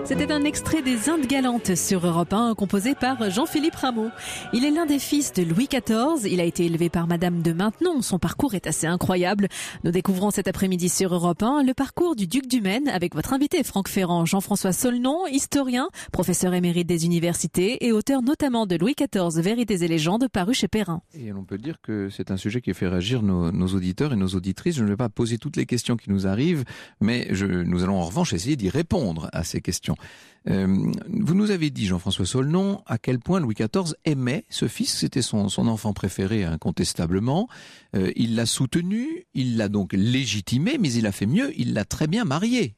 C'était un extrait des Indes galantes sur Europe 1, composé par Jean-Philippe Rameau. Il est l'un des fils de Louis XIV. Il a été élevé par Madame de Maintenon. Son parcours est assez incroyable. Nous découvrons cet après-midi sur Europe 1 le parcours du duc du Maine avec votre invité Franck Ferrand, Jean-François Solnon, historien, professeur émérite des universités et auteur notamment de Louis XIV, Vérités et légendes, paru chez Perrin. Et on peut dire que c'est un sujet qui fait réagir nos auditeurs et nos auditrices. Je ne vais pas poser toutes les questions qui nous arrivent, mais nous allons en revanche essayer d'y répondre à ces questions. Vous nous avez dit, Jean-François Solnon, à quel point Louis XIV aimait ce fils. C'était son enfant préféré incontestablement. Il l'a soutenu, il l'a donc légitimé, mais il a fait mieux, il l'a très bien marié.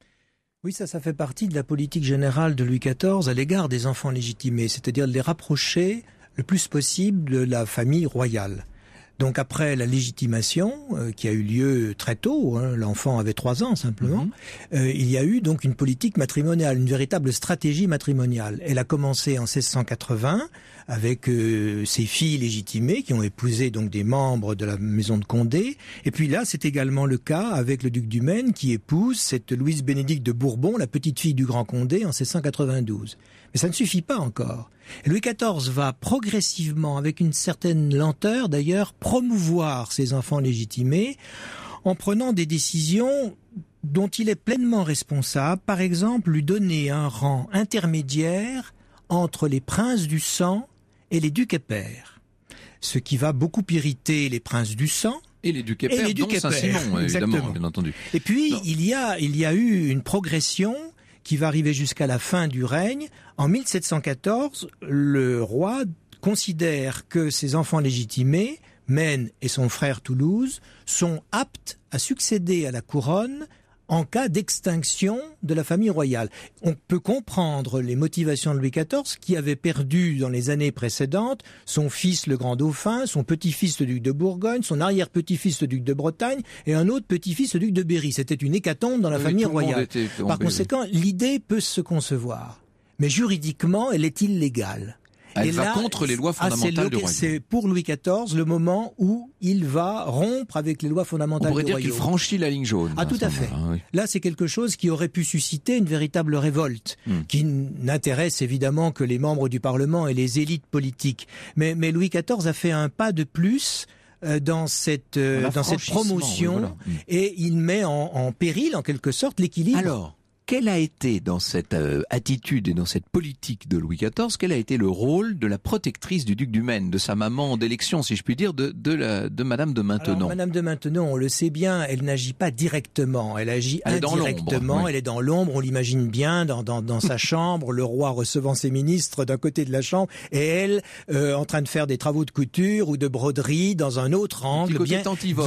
Oui, ça fait partie de la politique générale de Louis XIV à l'égard des enfants légitimés, c'est-à-dire de les rapprocher le plus possible de la famille royale. Donc après la légitimation, qui a eu lieu très tôt, l'enfant avait 3 ans simplement, il y a eu donc une politique matrimoniale, une véritable stratégie matrimoniale. Elle a commencé en 1680 avec ses filles légitimées qui ont épousé donc des membres de la maison de Condé. Et puis là, c'est également le cas avec le duc du Maine qui épouse cette Louise Bénédicte de Bourbon, la petite fille du grand Condé, en 1692. Mais ça ne suffit pas encore. Et Louis XIV va progressivement, avec une certaine lenteur d'ailleurs, promouvoir ses enfants légitimés en prenant des décisions dont il est pleinement responsable. Par exemple, lui donner un rang intermédiaire entre les princes du sang et les ducs et pairs. Ce qui va beaucoup irriter les princes du sang. Et les ducs et pairs, dont Saint-Simon, évidemment, bien entendu. Et puis, il y a eu une progression qui va arriver jusqu'à la fin du règne. En 1714, le roi considère que ses enfants légitimés, Maine et son frère Toulouse, sont aptes à succéder à la couronne en cas d'extinction de la famille royale. On peut comprendre les motivations de Louis XIV, qui avait perdu dans les années précédentes son fils le grand dauphin, son petit-fils le duc de Bourgogne, son arrière-petit-fils le duc de Bretagne et un autre petit-fils le duc de Berry. C'était une hécatombe dans la famille royale. Par conséquent, l'idée peut se concevoir. Mais juridiquement, elle est illégale. Elle va contre les lois fondamentales du royaume. C'est pour Louis XIV le moment où il va rompre avec les lois fondamentales du royaume. On pourrait dire qu'il franchit la ligne jaune. Ah, tout à fait. Oui. Là, c'est quelque chose qui aurait pu susciter une véritable révolte, qui n'intéresse évidemment que les membres du Parlement et les élites politiques. Mais Louis XIV a fait un pas de plus dans cette promotion, oui, voilà. Et il met en péril, en quelque sorte, l'équilibre. Alors, quel a été dans cette attitude et dans cette politique de Louis XIV, quel a été le rôle de la protectrice du duc du Maine, de sa maman d'élection, si je puis dire, de Madame de Maintenon? Alors, Madame de Maintenon, on le sait bien, elle n'agit pas directement, elle agit indirectement, elle est dans l'ombre, on l'imagine bien dans sa chambre, le roi recevant ses ministres d'un côté de la chambre, et elle en train de faire des travaux de couture ou de broderie dans un autre angle, bien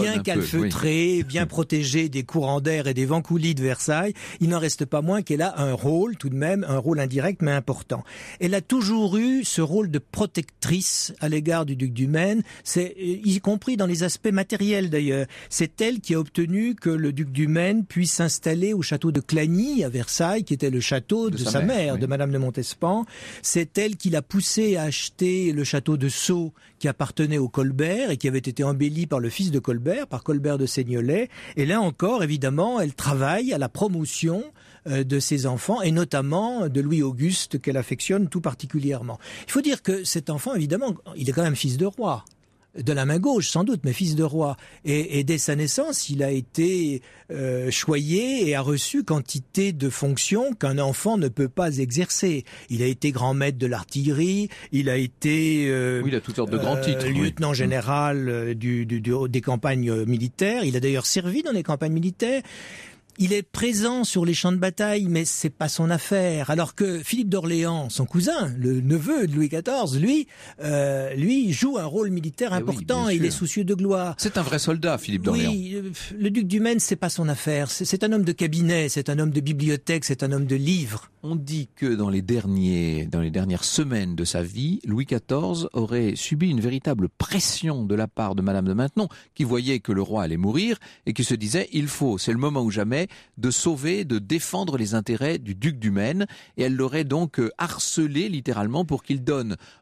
calfeutré, bien protégé des courants d'air et des vents coulis de Versailles. Il n'en reste pas moins qu'elle a un rôle, tout de même, un rôle indirect mais important. Elle a toujours eu ce rôle de protectrice à l'égard du duc du Maine, y compris dans les aspects matériels d'ailleurs. C'est elle qui a obtenu que le duc du Maine puisse s'installer au château de Clagny à Versailles, qui était le château de sa mère, de Madame de Montespan. C'est elle qui l'a poussé à acheter le château de Sceaux, qui appartenait au Colbert et qui avait été embelli par le fils de Colbert, par Colbert de Seignelay. Et là encore, évidemment, elle travaille à la promotion de ses enfants, et notamment de Louis-Auguste, qu'elle affectionne tout particulièrement. Il faut dire que cet enfant, évidemment, il est quand même fils de roi. De la main gauche, sans doute, mais fils de roi. Et dès sa naissance, il a été choyé et a reçu quantité de fonctions qu'un enfant ne peut pas exercer. Il a été grand maître de l'artillerie, il a été il a toutes sortes de grands titres, lieutenant général des campagnes militaires. Il a d'ailleurs servi dans les campagnes militaires. Il est présent sur les champs de bataille, mais c'est pas son affaire. Alors que Philippe d'Orléans, son cousin, le neveu de Louis XIV, lui joue un rôle militaire important. Il est soucieux de gloire. C'est un vrai soldat, Philippe d'Orléans. Oui, le duc du Maine, c'est pas son affaire. C'est un homme de cabinet, c'est un homme de bibliothèque, c'est un homme de livres. On dit que dans les dernières semaines de sa vie, Louis XIV aurait subi une véritable pression de la part de Madame de Maintenon, qui voyait que le roi allait mourir et qui se disait c'est le moment ou jamais de sauver, de défendre les intérêts du duc du Maine. Et elle l'aurait donc harcelé littéralement pour qu'il donne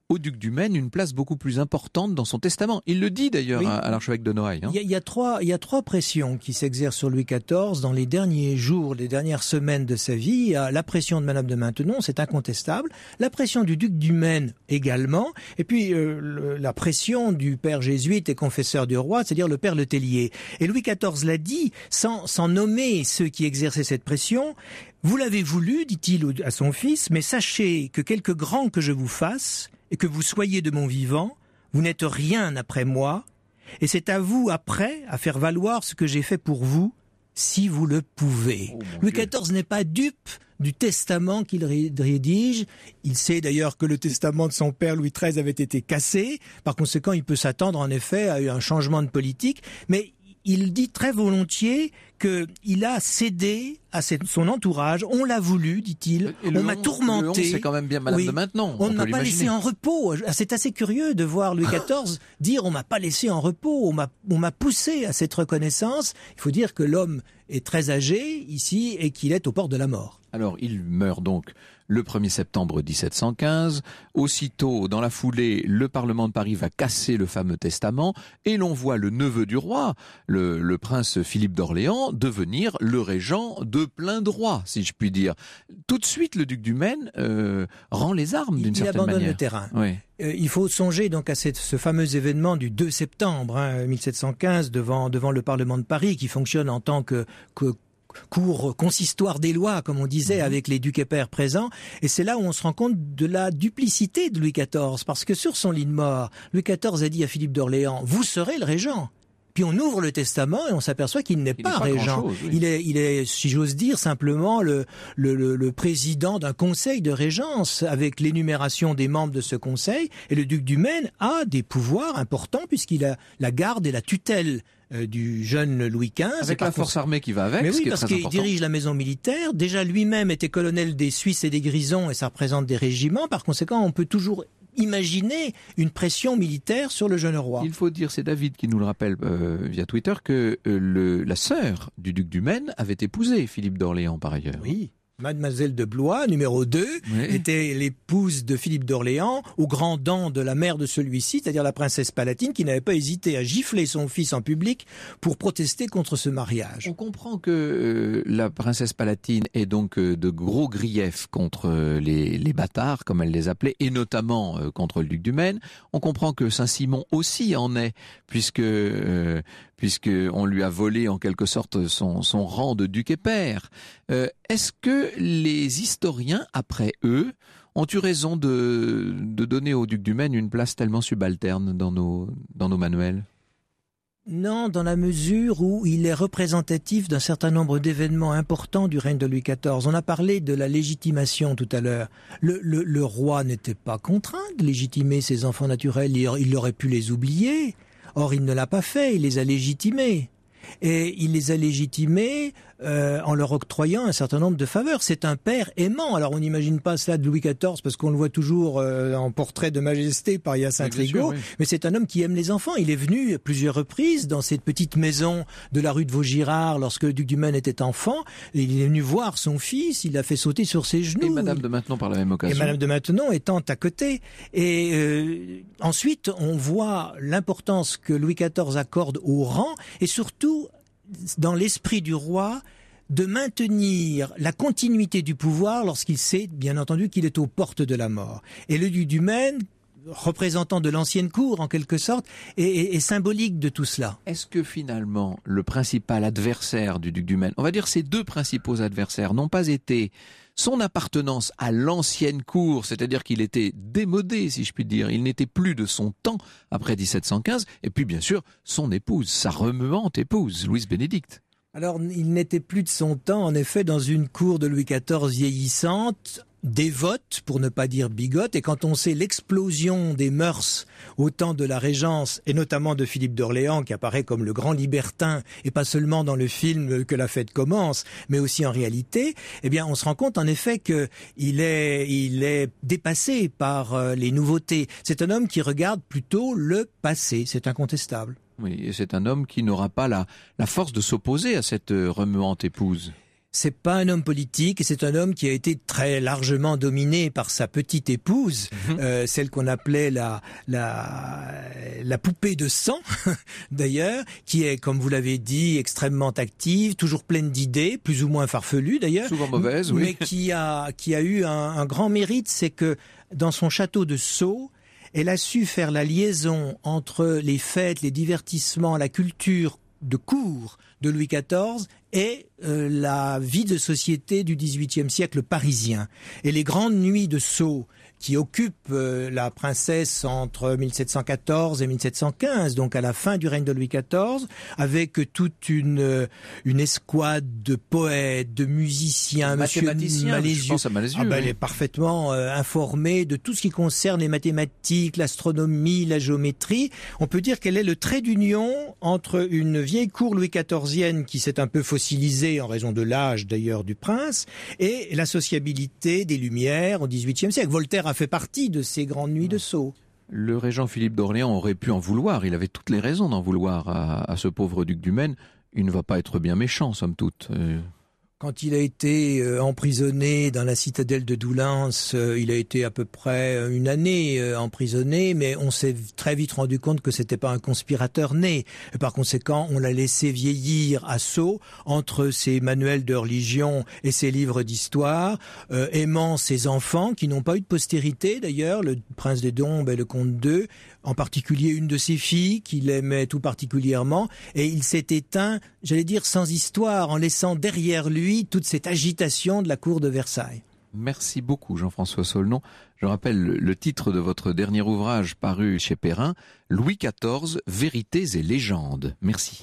au duc du Maine une place beaucoup plus importante dans son testament. Il le dit d'ailleurs Oui. à l'archevêque de Noailles. Hein. Il y a trois pressions qui s'exercent sur Louis XIV dans les derniers jours, les dernières semaines de sa vie. Il y a la pression de Madame de Maintenon, c'est incontestable. La pression du duc du Maine également. Et puis la pression du père jésuite et confesseur du roi, c'est-à-dire le père Le Tellier. Et Louis XIV l'a dit, sans nommer ceux qui exerçaient cette pression. Vous l'avez voulu, dit-il à son fils, mais sachez que quelque grand que je vous fasse, et que vous soyez de mon vivant, vous n'êtes rien après moi, et c'est à vous après à faire valoir ce que j'ai fait pour vous, si vous le pouvez. Louis XIV n'est pas dupe du testament qu'il rédige. Il sait d'ailleurs que le testament de son père Louis XIII avait été cassé. Par conséquent, il peut s'attendre en effet à un changement de politique. Mais il dit très volontiers qu'il a cédé à son entourage. On l'a voulu, dit-il. On m'a tourmenté. C'est quand même bien Madame de Maintenon. On ne m'a pas laissé en repos. C'est assez curieux de voir Louis XIV dire on m'a pas laissé en repos. On m'a poussé à cette reconnaissance. Il faut dire que l'homme est très âgé ici et qu'il est au bord de la mort. Alors, il meurt donc le 1er septembre 1715. Aussitôt, dans la foulée, le Parlement de Paris va casser le fameux testament et l'on voit le neveu du roi, le prince Philippe d'Orléans, devenir le régent de plein droit, si je puis dire. Tout de suite, le duc du Maine rend les armes d'une certaine manière. Il abandonne le terrain. Oui. Il faut songer donc à ce fameux événement du 2 septembre 1715 devant le Parlement de Paris qui fonctionne en tant que cour consistoire des lois, comme on disait, avec les ducs et pairs présents. Et c'est là où on se rend compte de la duplicité de Louis XIV, parce que sur son lit de mort, Louis XIV a dit à Philippe d'Orléans, vous serez le régent. Puis on ouvre le testament et on s'aperçoit qu'il n'est pas régent. Oui. Il est, si j'ose dire, simplement le président d'un conseil de régence avec l'énumération des membres de ce conseil. Et le duc du Maine a des pouvoirs importants puisqu'il a la garde et la tutelle du jeune Louis XV. Avec la force armée qui va avec. Mais oui, parce qu'il dirige la maison militaire. Déjà lui-même était colonel des Suisses et des Grisons et ça représente des régiments. Par conséquent, on peut toujours imaginer une pression militaire sur le jeune roi. Il faut dire, c'est David qui nous le rappelle via Twitter, que la sœur du duc du Maine avait épousé Philippe d'Orléans par ailleurs. Oui. Mademoiselle de Blois, numéro 2, était l'épouse de Philippe d'Orléans, aux grands dents de la mère de celui-ci, c'est-à-dire la princesse Palatine, qui n'avait pas hésité à gifler son fils en public pour protester contre ce mariage. On comprend que la princesse Palatine ait donc de gros griefs contre les bâtards, comme elle les appelait, et notamment contre le duc du Maine. On comprend que Saint-Simon aussi en est, puisque on lui a volé en quelque sorte son rang de duc et père. Est-ce que les historiens, après eux, ont eu raison de donner au duc du Maine une place tellement subalterne dans nos manuels ? Non, dans la mesure où il est représentatif d'un certain nombre d'événements importants du règne de Louis XIV. On a parlé de la légitimation tout à l'heure. Le roi n'était pas contraint de légitimer ses enfants naturels, il aurait pu les oublier. Or, il ne l'a pas fait, il les a légitimés. Et il les a légitimés en leur octroyant un certain nombre de faveurs. C'est un père aimant. Alors on n'imagine pas cela de Louis XIV parce qu'on le voit toujours en portrait de majesté par Hyacinthe Rigaud, mais c'est un homme qui aime les enfants. Il est venu à plusieurs reprises dans cette petite maison de la rue de Vaugirard lorsque le duc du Maine était enfant. Et il est venu voir son fils, il l'a fait sauter sur ses genoux. Et Madame de Maintenon par la même occasion. Et Madame de Maintenon étant à côté. Et ensuite, on voit l'importance que Louis XIV accorde au rang et surtout dans l'esprit du roi de maintenir la continuité du pouvoir lorsqu'il sait, bien entendu, qu'il est aux portes de la mort. Et le duc du Maine, représentant de l'ancienne cour en quelque sorte, est symbolique de tout cela. Est-ce que finalement le principal adversaire du duc du Maine, on va dire ses deux principaux adversaires, n'ont pas été son appartenance à l'ancienne cour, c'est-à-dire qu'il était démodé, si je puis dire, il n'était plus de son temps après 1715, et puis bien sûr son épouse, sa remuante épouse, Louise Bénédicte. Alors, il n'était plus de son temps, en effet, dans une cour de Louis XIV vieillissante, dévote, pour ne pas dire bigote, et quand on sait l'explosion des mœurs au temps de la Régence, et notamment de Philippe d'Orléans, qui apparaît comme le grand libertin, et pas seulement dans le film Que la fête commence, mais aussi en réalité, eh bien, on se rend compte, en effet, qu'il est dépassé par les nouveautés. C'est un homme qui regarde plutôt le passé, c'est incontestable. Oui, et c'est un homme qui n'aura pas la force de s'opposer à cette remuante épouse. C'est pas un homme politique, et c'est un homme qui a été très largement dominé par sa petite épouse, celle qu'on appelait la poupée de sang, d'ailleurs, qui est, comme vous l'avez dit, extrêmement active, toujours pleine d'idées, plus ou moins farfelues d'ailleurs. Souvent mauvaises, oui. Mais qui a eu un grand mérite, c'est que dans son château de Sceaux, elle a su faire la liaison entre les fêtes, les divertissements, la culture de cour de Louis XIV et la vie de société du XVIIIe siècle parisien. Et les grandes nuits de Sceaux, qui occupent la princesse entre 1714 et 1715, donc à la fin du règne de Louis XIV, avec toute une escouade de poètes, de musiciens, Monsieur Malézieux. Je pense à Malézieux. Elle est parfaitement informée de tout ce qui concerne les mathématiques, l'astronomie, la géométrie. On peut dire qu'elle est le trait d'union entre une vieille cour Louis XIVienne qui s'est un peu fossilisée en raison de l'âge d'ailleurs du prince, et la sociabilité des Lumières au XVIIIe siècle. Voltaire a fait partie de ces grandes nuits de Sceaux. Le régent Philippe d'Orléans aurait pu en vouloir, il avait toutes les raisons d'en vouloir à ce pauvre duc du Maine. Il ne va pas être bien méchant, somme toute. Quand il a été emprisonné dans la citadelle de Doullens, il a été à peu près une année emprisonné, mais on s'est très vite rendu compte que c'était pas un conspirateur né. Et par conséquent, on l'a laissé vieillir à Sceaux, entre ses manuels de religion et ses livres d'histoire, aimant ses enfants, qui n'ont pas eu de postérité d'ailleurs, le prince des Dombes et le comte d'Eu, en particulier une de ses filles qu'il aimait tout particulièrement, et il s'est éteint, j'allais dire, sans histoire, en laissant derrière lui toute cette agitation de la cour de Versailles. Merci beaucoup Jean-François Saulnon. Je rappelle le titre de votre dernier ouvrage paru chez Perrin, Louis XIV, Vérités et légendes. Merci.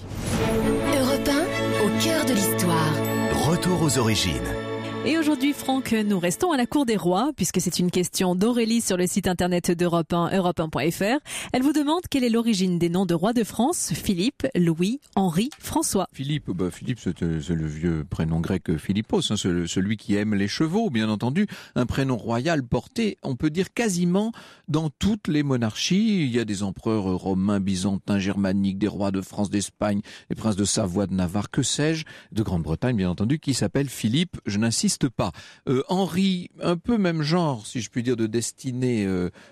Europe 1, au cœur de l'histoire. Retour aux origines. Et aujourd'hui, Franck, nous restons à la cour des rois, puisque c'est une question d'Aurélie sur le site internet d'Europe 1, europe1.fr. Elle vous demande quelle est l'origine des noms de rois de France, Philippe, Louis, Henri, François. Philippe, c'est le vieux prénom grec Philippos, hein, celui qui aime les chevaux, bien entendu. Un prénom royal porté, on peut dire, quasiment dans toutes les monarchies. Il y a des empereurs romains, byzantins, germaniques, des rois de France, d'Espagne, des princes de Savoie, de Navarre, que sais-je, de Grande-Bretagne, bien entendu, qui s'appelle Philippe. Je n'insiste pas. Henri, un peu même genre, si je puis dire, de destinée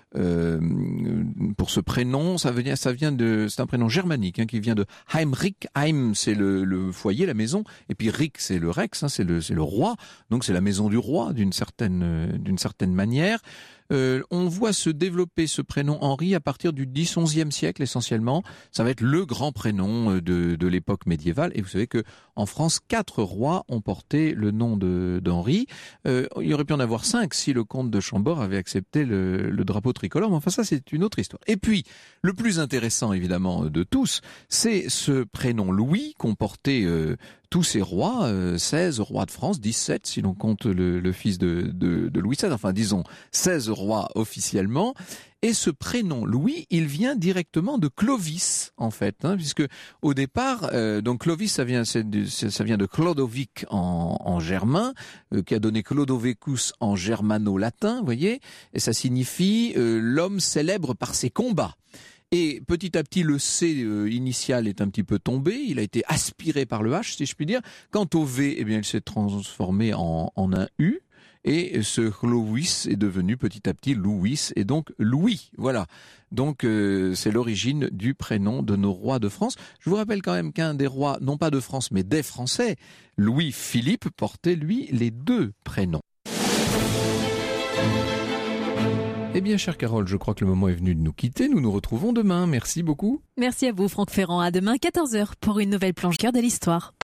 pour ce prénom. C'est un prénom germanique qui vient de Heimrich. Heim, c'est le foyer, la maison, et puis Rich, c'est le Rex, c'est le roi. Donc c'est la maison du roi d'une certaine manière. On voit se développer ce prénom Henri à partir du 10-11e siècle essentiellement. Ça va être le grand prénom de l'époque médiévale. Et vous savez que en France, 4 rois ont porté le nom d'Henri. Il y aurait pu en avoir 5 si le comte de Chambord avait accepté le drapeau tricolore. Mais enfin, ça, c'est une autre histoire. Et puis, le plus intéressant, évidemment, de tous, c'est ce prénom Louis qu'ont porté tous ces rois, 16 rois de France, 17 si l'on compte le fils de Louis XVI, enfin disons 16 rois officiellement. Et ce prénom Louis, il vient directement de Clovis, en fait, puisque au départ, donc Clovis, ça vient de Clodovic en germain, qui a donné Clodovicus en germano-latin, vous voyez, et ça signifie l'homme célèbre par ses combats. Et petit à petit, le C initial est un petit peu tombé, il a été aspiré par le H, si je puis dire. Quant au V, eh bien, il s'est transformé en un U. Et ce Clovis est devenu petit à petit Louis, et donc Louis. Voilà. Donc c'est l'origine du prénom de nos rois de France. Je vous rappelle quand même qu'un des rois, non pas de France, mais des Français, Louis-Philippe, portait lui les 2 prénoms. Eh bien, chère Carole, je crois que le moment est venu de nous quitter. Nous nous retrouvons demain. Merci beaucoup. Merci à vous, Franck Ferrand. À demain, 14h, pour une nouvelle plonge cœur de l'histoire.